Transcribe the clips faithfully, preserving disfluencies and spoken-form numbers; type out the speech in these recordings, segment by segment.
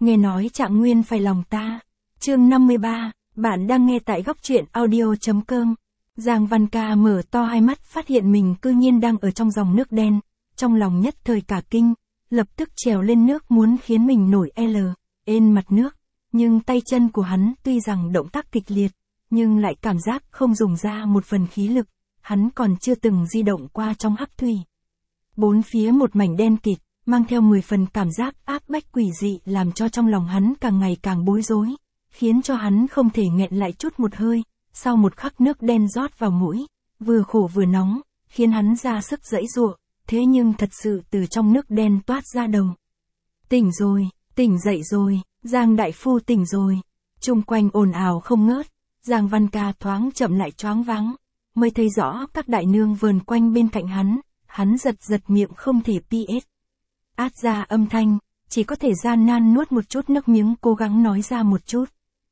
nghe nói Trạng Nguyên phải lòng ta. Chương năm mươi ba, bạn đang nghe tại góc truyện audio.com. Giang Văn Ca mở to hai mắt phát hiện mình cư nhiên đang ở trong dòng nước đen, trong lòng nhất thời cả kinh, lập tức trèo lên nước muốn khiến mình nổi L, ên mặt nước, nhưng tay chân của hắn tuy rằng động tác kịch liệt, nhưng lại cảm giác không dùng ra một phần khí lực, hắn còn chưa từng di động qua trong hắc thủy. Bốn phía một mảnh đen kịt, mang theo mười phần cảm giác áp bách quỷ dị làm cho trong lòng hắn càng ngày càng bối rối, khiến cho hắn không thể nghẹn lại chút một hơi, sau một khắc nước đen rót vào mũi, vừa khổ vừa nóng, khiến hắn ra sức giãy giụa, thế nhưng thật sự từ trong nước đen toát ra đầu. Tỉnh rồi, tỉnh dậy rồi, Giang đại phu tỉnh rồi. Chung quanh ồn ào không ngớt, Giang Văn Ca thoáng chậm lại choáng váng, mới thấy rõ các đại nương vờn quanh bên cạnh hắn, hắn giật giật miệng không thể pi ết. Át ra âm thanh, chỉ có thể gian nan nuốt một chút nước miếng cố gắng nói ra một chút.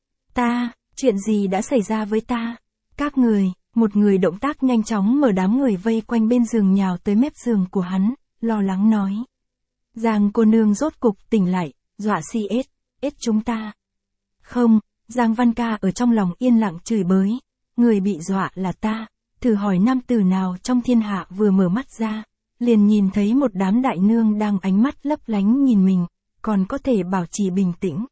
Ta, chuyện gì đã xảy ra với ta? Các người, một người động tác nhanh chóng mở đám người vây quanh bên giường nhào tới mép giường của hắn, lo lắng nói. Giang cô nương rốt cục tỉnh lại, dọa si ết, ết chúng ta. Không, Giang Văn Ca ở trong lòng yên lặng chửi bới, người bị dọa là ta, thử hỏi nam tử nào trong thiên hạ vừa mở mắt ra, liền nhìn thấy một đám đại nương đang ánh mắt lấp lánh nhìn mình, còn có thể bảo trì bình tĩnh.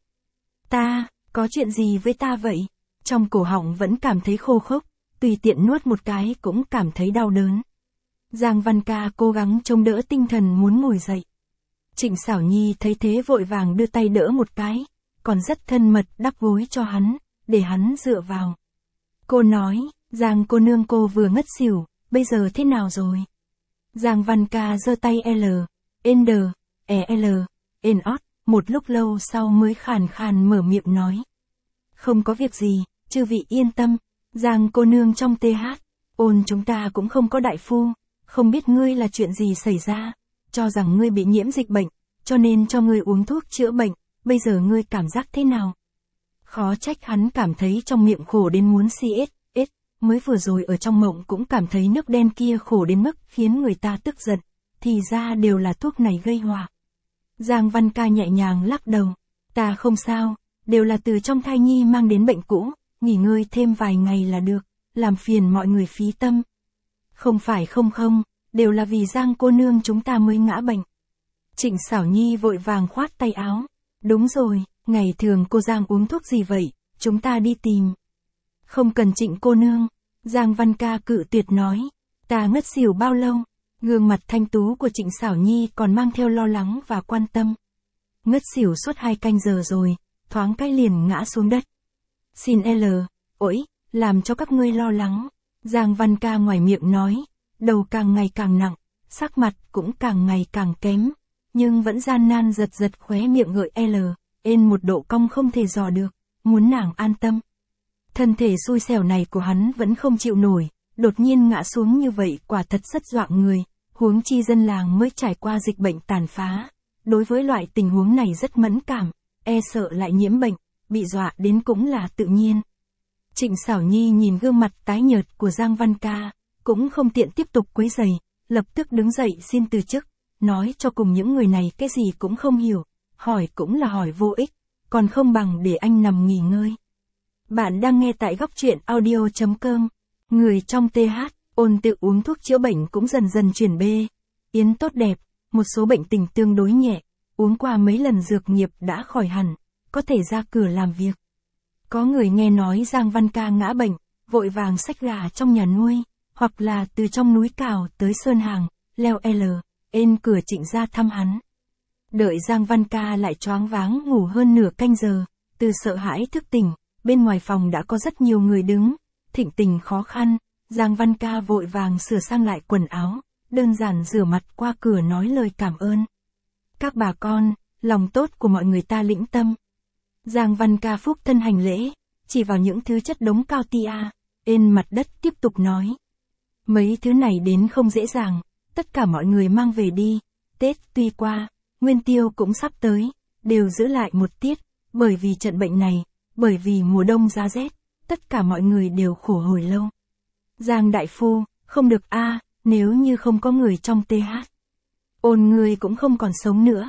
Ta, có chuyện gì với ta vậy? Trong cổ họng vẫn cảm thấy khô khốc, tùy tiện nuốt một cái cũng cảm thấy đau đớn. Giang Văn Ca cố gắng chống đỡ tinh thần muốn ngồi dậy. Trịnh Xảo Nhi thấy thế vội vàng đưa tay đỡ một cái, còn rất thân mật đắp gối cho hắn, để hắn dựa vào. Cô nói, Giang cô nương cô vừa ngất xỉu, bây giờ thế nào rồi? Giang Văn Ca giơ tay L, N, E L, N ót, một lúc lâu sau mới khàn khàn mở miệng nói. Không có việc gì, chư vị yên tâm, Giang cô nương trong tê hát, ôn chúng ta cũng không có đại phu, không biết ngươi là chuyện gì xảy ra, cho rằng ngươi bị nhiễm dịch bệnh, cho nên cho ngươi uống thuốc chữa bệnh, bây giờ ngươi cảm giác thế nào? Khó trách hắn cảm thấy trong miệng khổ đến muốn si ết, ết, mới vừa rồi ở trong mộng cũng cảm thấy nước đen kia khổ đến mức khiến người ta tức giận, thì ra đều là thuốc này gây họa. Giang Văn Ca nhẹ nhàng lắc đầu, ta không sao, đều là từ trong thai nhi mang đến bệnh cũ, nghỉ ngơi thêm vài ngày là được, làm phiền mọi người phí tâm. Không phải không không, đều là vì Giang cô nương chúng ta mới ngã bệnh. Trịnh Xảo Nhi vội vàng khoát tay áo, đúng rồi, ngày thường cô Giang uống thuốc gì vậy, chúng ta đi tìm. Không cần Trịnh cô nương, Giang Văn Ca cự tuyệt nói, ta ngất xỉu bao lâu? Gương mặt thanh tú của Trịnh Xảo Nhi còn mang theo lo lắng và quan tâm. Ngất xỉu suốt hai canh giờ rồi, thoáng cái liền ngã xuống đất. Xin L, ỗi, làm cho các ngươi lo lắng. Giang Văn Ca ngoài miệng nói, đầu càng ngày càng nặng, sắc mặt cũng càng ngày càng kém, nhưng vẫn gian nan giật giật khóe miệng gợi L, N một độ cong không thể dò được, muốn nàng an tâm. Thân thể xui xẻo này của hắn vẫn không chịu nổi, đột nhiên ngã xuống như vậy quả thật rất dọa người, huống chi dân làng mới trải qua dịch bệnh tàn phá. Đối với loại tình huống này rất mẫn cảm, e sợ lại nhiễm bệnh, bị dọa đến cũng là tự nhiên. Trịnh Xảo Nhi nhìn gương mặt tái nhợt của Giang Văn Ca, cũng không tiện tiếp tục quấy rầy, lập tức đứng dậy xin từ chức, nói cho cùng những người này cái gì cũng không hiểu, hỏi cũng là hỏi vô ích, còn không bằng để anh nằm nghỉ ngơi. Bạn đang nghe tại góc truyện audio.com, người trong tê hát, ôn tự uống thuốc chữa bệnh cũng dần dần chuyển bê, yến tốt đẹp, một số bệnh tình tương đối nhẹ, uống qua mấy lần dược nghiệp đã khỏi hẳn, có thể ra cửa làm việc. Có người nghe nói Giang Văn Ca ngã bệnh, vội vàng xách gà trong nhà nuôi, hoặc là từ trong núi Cào tới Sơn Hàng, leo L, N cửa Trịnh ra thăm hắn. Đợi Giang Văn Ca lại choáng váng ngủ hơn nửa canh giờ, từ sợ hãi thức tỉnh, bên ngoài phòng đã có rất nhiều người đứng, thịnh tình khó khăn, Giang Văn Ca vội vàng sửa sang lại quần áo, đơn giản rửa mặt qua cửa nói lời cảm ơn. Các bà con, lòng tốt của mọi người ta lĩnh tâm. Giang Văn Ca phúc thân hành lễ, chỉ vào những thứ chất đống cao tia, trên mặt đất tiếp tục nói. Mấy thứ này đến không dễ dàng, tất cả mọi người mang về đi, Tết tuy qua, Nguyên Tiêu cũng sắp tới, đều giữ lại một tiết, bởi vì trận bệnh này, bởi vì mùa đông giá rét, tất cả mọi người đều khổ hồi lâu. Giang đại phu, không được a, nếu như không có người trong tê hát. Ôn người cũng không còn sống nữa.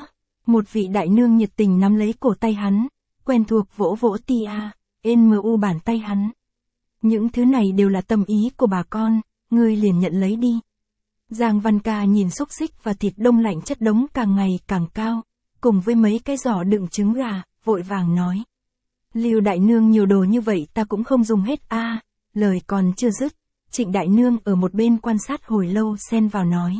Một vị đại nương nhiệt tình nắm lấy cổ tay hắn, quen thuộc vỗ vỗ tia, mu bàn tay hắn. Những thứ này đều là tâm ý của bà con, ngươi liền nhận lấy đi. Giang Văn Ca nhìn xúc xích và thịt đông lạnh chất đống càng ngày càng cao, cùng với mấy cái giỏ đựng trứng gà, vội vàng nói. Lưu đại nương nhiều đồ như vậy ta cũng không dùng hết a. À, lời còn chưa dứt, Trịnh đại nương ở một bên quan sát hồi lâu xen vào nói.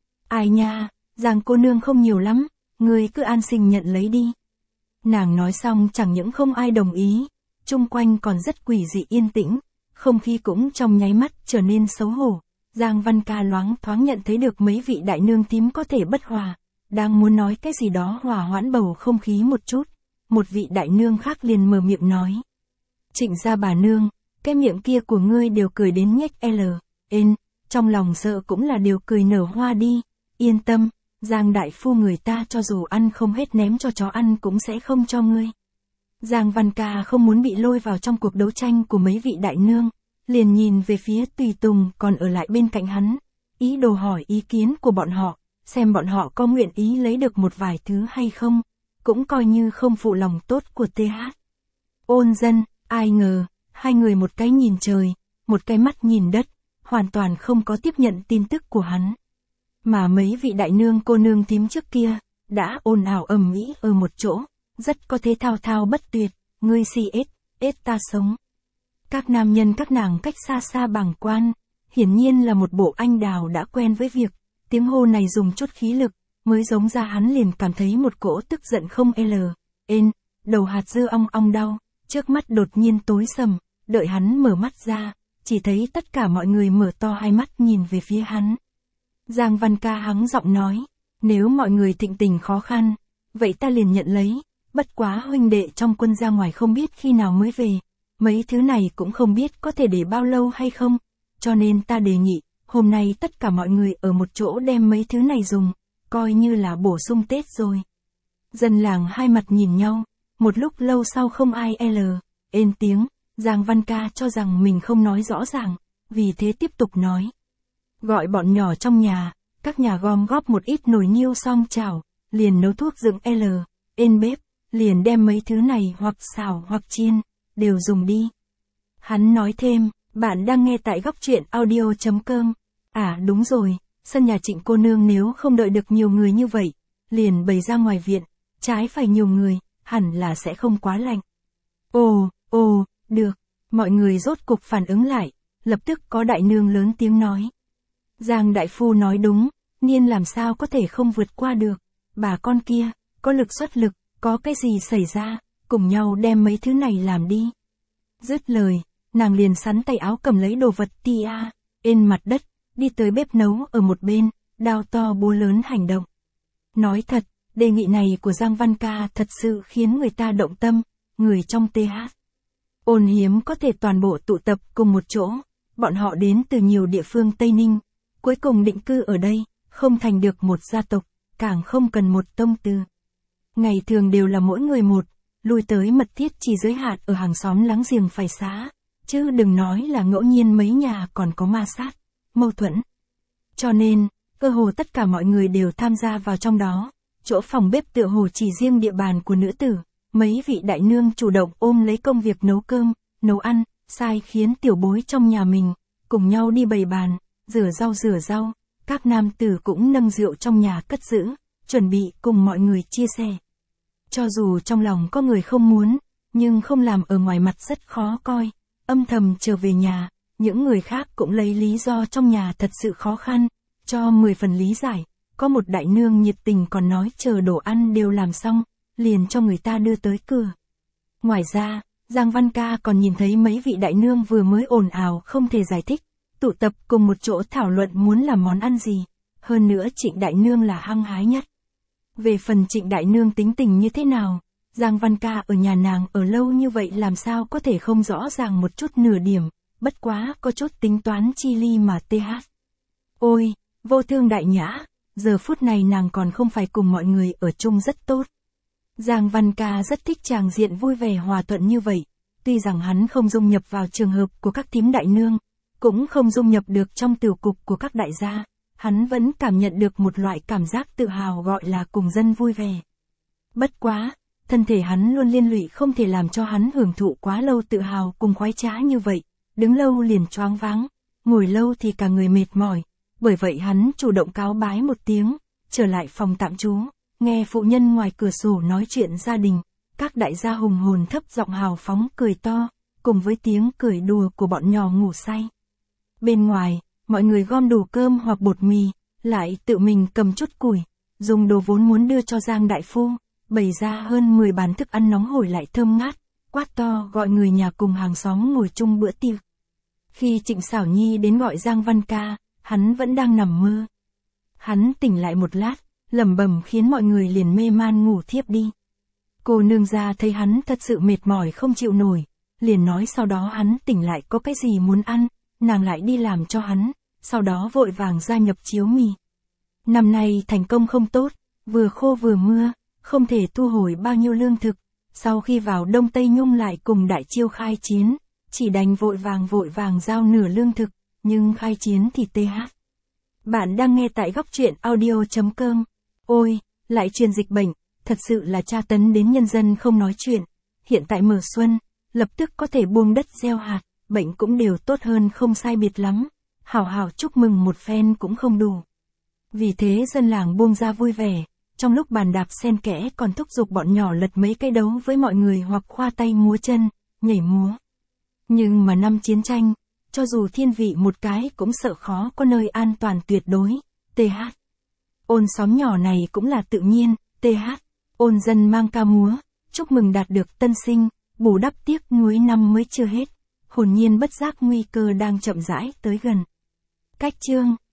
Ai nha, Giang cô nương không nhiều lắm, ngươi cứ an sinh nhận lấy đi. Nàng nói xong chẳng những không ai đồng ý, chung quanh còn rất quỷ dị yên tĩnh, không khí cũng trong nháy mắt trở nên xấu hổ. Giang Văn Ca loáng thoáng nhận thấy được mấy vị đại nương tím có thể bất hòa, đang muốn nói cái gì đó hòa hoãn bầu không khí một chút, một vị đại nương khác liền mở miệng nói. Trịnh gia bà nương, cái miệng kia của ngươi đều cười đến nhếch L, N, trong lòng sợ cũng là điều cười nở hoa đi, yên tâm, Giang đại phu người ta cho dù ăn không hết ném cho chó ăn cũng sẽ không cho ngươi. Giang Văn Ca không muốn bị lôi vào trong cuộc đấu tranh của mấy vị đại nương, liền nhìn về phía tùy tùng còn ở lại bên cạnh hắn, ý đồ hỏi ý kiến của bọn họ, xem bọn họ có nguyện ý lấy được một vài thứ hay không, cũng coi như không phụ lòng tốt của tê hát. Ôn Dân, ai ngờ, hai người một cái nhìn trời, một cái mắt nhìn đất, hoàn toàn không có tiếp nhận tin tức của hắn. Mà mấy vị đại nương cô nương thím trước kia, đã ồn ào ầm ĩ ở một chỗ, rất có thế thao thao bất tuyệt, ngươi si ết, ết ta sống. Các nam nhân các nàng cách xa xa bàng quan, hiển nhiên là một bộ anh đào đã quen với việc, tiếng hô này dùng chút khí lực, mới giống ra hắn liền cảm thấy một cỗ tức giận không L, N, đầu hạt dưa ong ong đau, trước mắt đột nhiên tối sầm, đợi hắn mở mắt ra, chỉ thấy tất cả mọi người mở to hai mắt nhìn về phía hắn. Giang Văn Ca hắng giọng nói, nếu mọi người thịnh tình khó khăn, vậy ta liền nhận lấy, bất quá huynh đệ trong quân ra ngoài không biết khi nào mới về, mấy thứ này cũng không biết có thể để bao lâu hay không, cho nên ta đề nghị, hôm nay tất cả mọi người ở một chỗ đem mấy thứ này dùng, coi như là bổ sung Tết rồi. Dân làng hai mặt nhìn nhau, một lúc lâu sau không ai L, N tiếng, Giang Văn Ca cho rằng mình không nói rõ ràng, vì thế tiếp tục nói. Gọi bọn nhỏ trong nhà, các nhà gom góp một ít nồi niêu xong chảo, liền nấu thuốc dựng L, N bếp, liền đem mấy thứ này hoặc xào hoặc chiên, đều dùng đi. Hắn nói thêm, bạn đang nghe tại góc truyện audio chấm com. À đúng rồi, sân nhà Trịnh cô nương nếu không đợi được nhiều người như vậy, liền bày ra ngoài viện, trái phải nhiều người, hẳn là sẽ không quá lạnh. Ồ, ồ, được, mọi người rốt cục phản ứng lại, lập tức có đại nương lớn tiếng nói. Giang đại phu nói đúng, Niên làm sao có thể không vượt qua được, bà con kia, có lực xuất lực, có cái gì xảy ra, cùng nhau đem mấy thứ này làm đi. Dứt lời, nàng liền sắn tay áo cầm lấy đồ vật tia, trên mặt đất, đi tới bếp nấu ở một bên, đao to búa lớn hành động. Nói thật, đề nghị này của Giang Văn Ca thật sự khiến người ta động tâm, người trong tê hát. Ôn hiếm có thể toàn bộ tụ tập cùng một chỗ, bọn họ đến từ nhiều địa phương Tây Ninh, cuối cùng định cư ở đây, không thành được một gia tộc, càng không cần một tông tư. Ngày thường đều là mỗi người một, lui tới mật thiết chỉ giới hạn ở hàng xóm láng giềng phải xá, chứ đừng nói là ngẫu nhiên mấy nhà còn có ma sát, mâu thuẫn. Cho nên, cơ hồ tất cả mọi người đều tham gia vào trong đó, chỗ phòng bếp tựa hồ chỉ riêng địa bàn của nữ tử, mấy vị đại nương chủ động ôm lấy công việc nấu cơm, nấu ăn, sai khiến tiểu bối trong nhà mình, cùng nhau đi bày bàn, rửa rau rửa rau, các nam tử cũng nâng rượu trong nhà cất giữ, chuẩn bị cùng mọi người chia sẻ. Cho dù trong lòng có người không muốn, nhưng không làm ở ngoài mặt rất khó coi, âm thầm trở về nhà, những người khác cũng lấy lý do trong nhà thật sự khó khăn, cho mười phần lý giải, có một đại nương nhiệt tình còn nói chờ đồ ăn đều làm xong, liền cho người ta đưa tới cửa. Ngoài ra, Giang Văn Ca còn nhìn thấy mấy vị đại nương vừa mới ồn ào không thể giải thích, tụ tập cùng một chỗ thảo luận muốn làm món ăn gì, hơn nữa Trịnh đại nương là hăng hái nhất. Về phần Trịnh đại nương tính tình như thế nào, Giang Văn Ca ở nhà nàng ở lâu như vậy làm sao có thể không rõ ràng một chút nửa điểm, bất quá có chút tính toán chi ly mà th. Ôi, vô thương đại nhã, giờ phút này nàng còn không phải cùng mọi người ở chung rất tốt. Giang Văn Ca rất thích tràng diện vui vẻ hòa thuận như vậy, tuy rằng hắn không dung nhập vào trường hợp của các thím đại nương, cũng không dung nhập được trong tiểu cục của các đại gia, hắn vẫn cảm nhận được một loại cảm giác tự hào gọi là cùng dân vui vẻ. Bất quá, thân thể hắn luôn liên lụy không thể làm cho hắn hưởng thụ quá lâu tự hào cùng khoái trá như vậy, đứng lâu liền choáng váng, ngồi lâu thì cả người mệt mỏi, bởi vậy hắn chủ động cáo bái một tiếng, trở lại phòng tạm trú, nghe phụ nhân ngoài cửa sổ nói chuyện gia đình, các đại gia hùng hồn thấp giọng hào phóng cười to, cùng với tiếng cười đùa của bọn nhỏ ngủ say. Bên ngoài, mọi người gom đủ cơm hoặc bột mì, lại tự mình cầm chút củi, dùng đồ vốn muốn đưa cho Giang đại phu, bày ra hơn mười bàn thức ăn nóng hổi lại thơm ngát, quát to gọi người nhà cùng hàng xóm ngồi chung bữa tiệc. Khi Trịnh Xảo Nhi đến gọi Giang Văn Ca, hắn vẫn đang nằm mơ. Hắn tỉnh lại một lát, lẩm bẩm khiến mọi người liền mê man ngủ thiếp đi. Cô nương gia thấy hắn thật sự mệt mỏi không chịu nổi, liền nói sau đó hắn tỉnh lại có cái gì muốn ăn, nàng lại đi làm cho hắn, sau đó vội vàng gia nhập chiếu mì. Năm nay thành công không tốt, vừa khô vừa mưa, không thể thu hồi bao nhiêu lương thực, sau khi vào Đông Tây Nhung lại cùng Đại Chiêu khai chiến, chỉ đành vội vàng vội vàng giao nửa lương thực, nhưng khai chiến thì tê hát. Bạn đang nghe tại góc truyện audio chấm com. Ôi, lại truyền dịch bệnh, thật sự là tra tấn đến nhân dân không nói chuyện. Hiện tại mùa xuân, lập tức có thể buông đất gieo hạt, bệnh cũng đều tốt hơn không sai biệt lắm. Hảo hảo chúc mừng một phen cũng không đủ. Vì thế dân làng buông ra vui vẻ, trong lúc bàn đạp xen kẽ còn thúc giục bọn nhỏ lật mấy cái đấu với mọi người hoặc khoa tay múa chân, nhảy múa. Nhưng mà năm chiến tranh, cho dù thiên vị một cái cũng sợ khó có nơi an toàn tuyệt đối, tê hát. Ôn xóm nhỏ này cũng là tự nhiên, tê hát. Ôn dân mang ca múa, chúc mừng đạt được tân sinh, bù đắp tiếc nuối năm mới chưa hết, hồn nhiên bất giác nguy cơ đang chậm rãi tới gần. Cách chương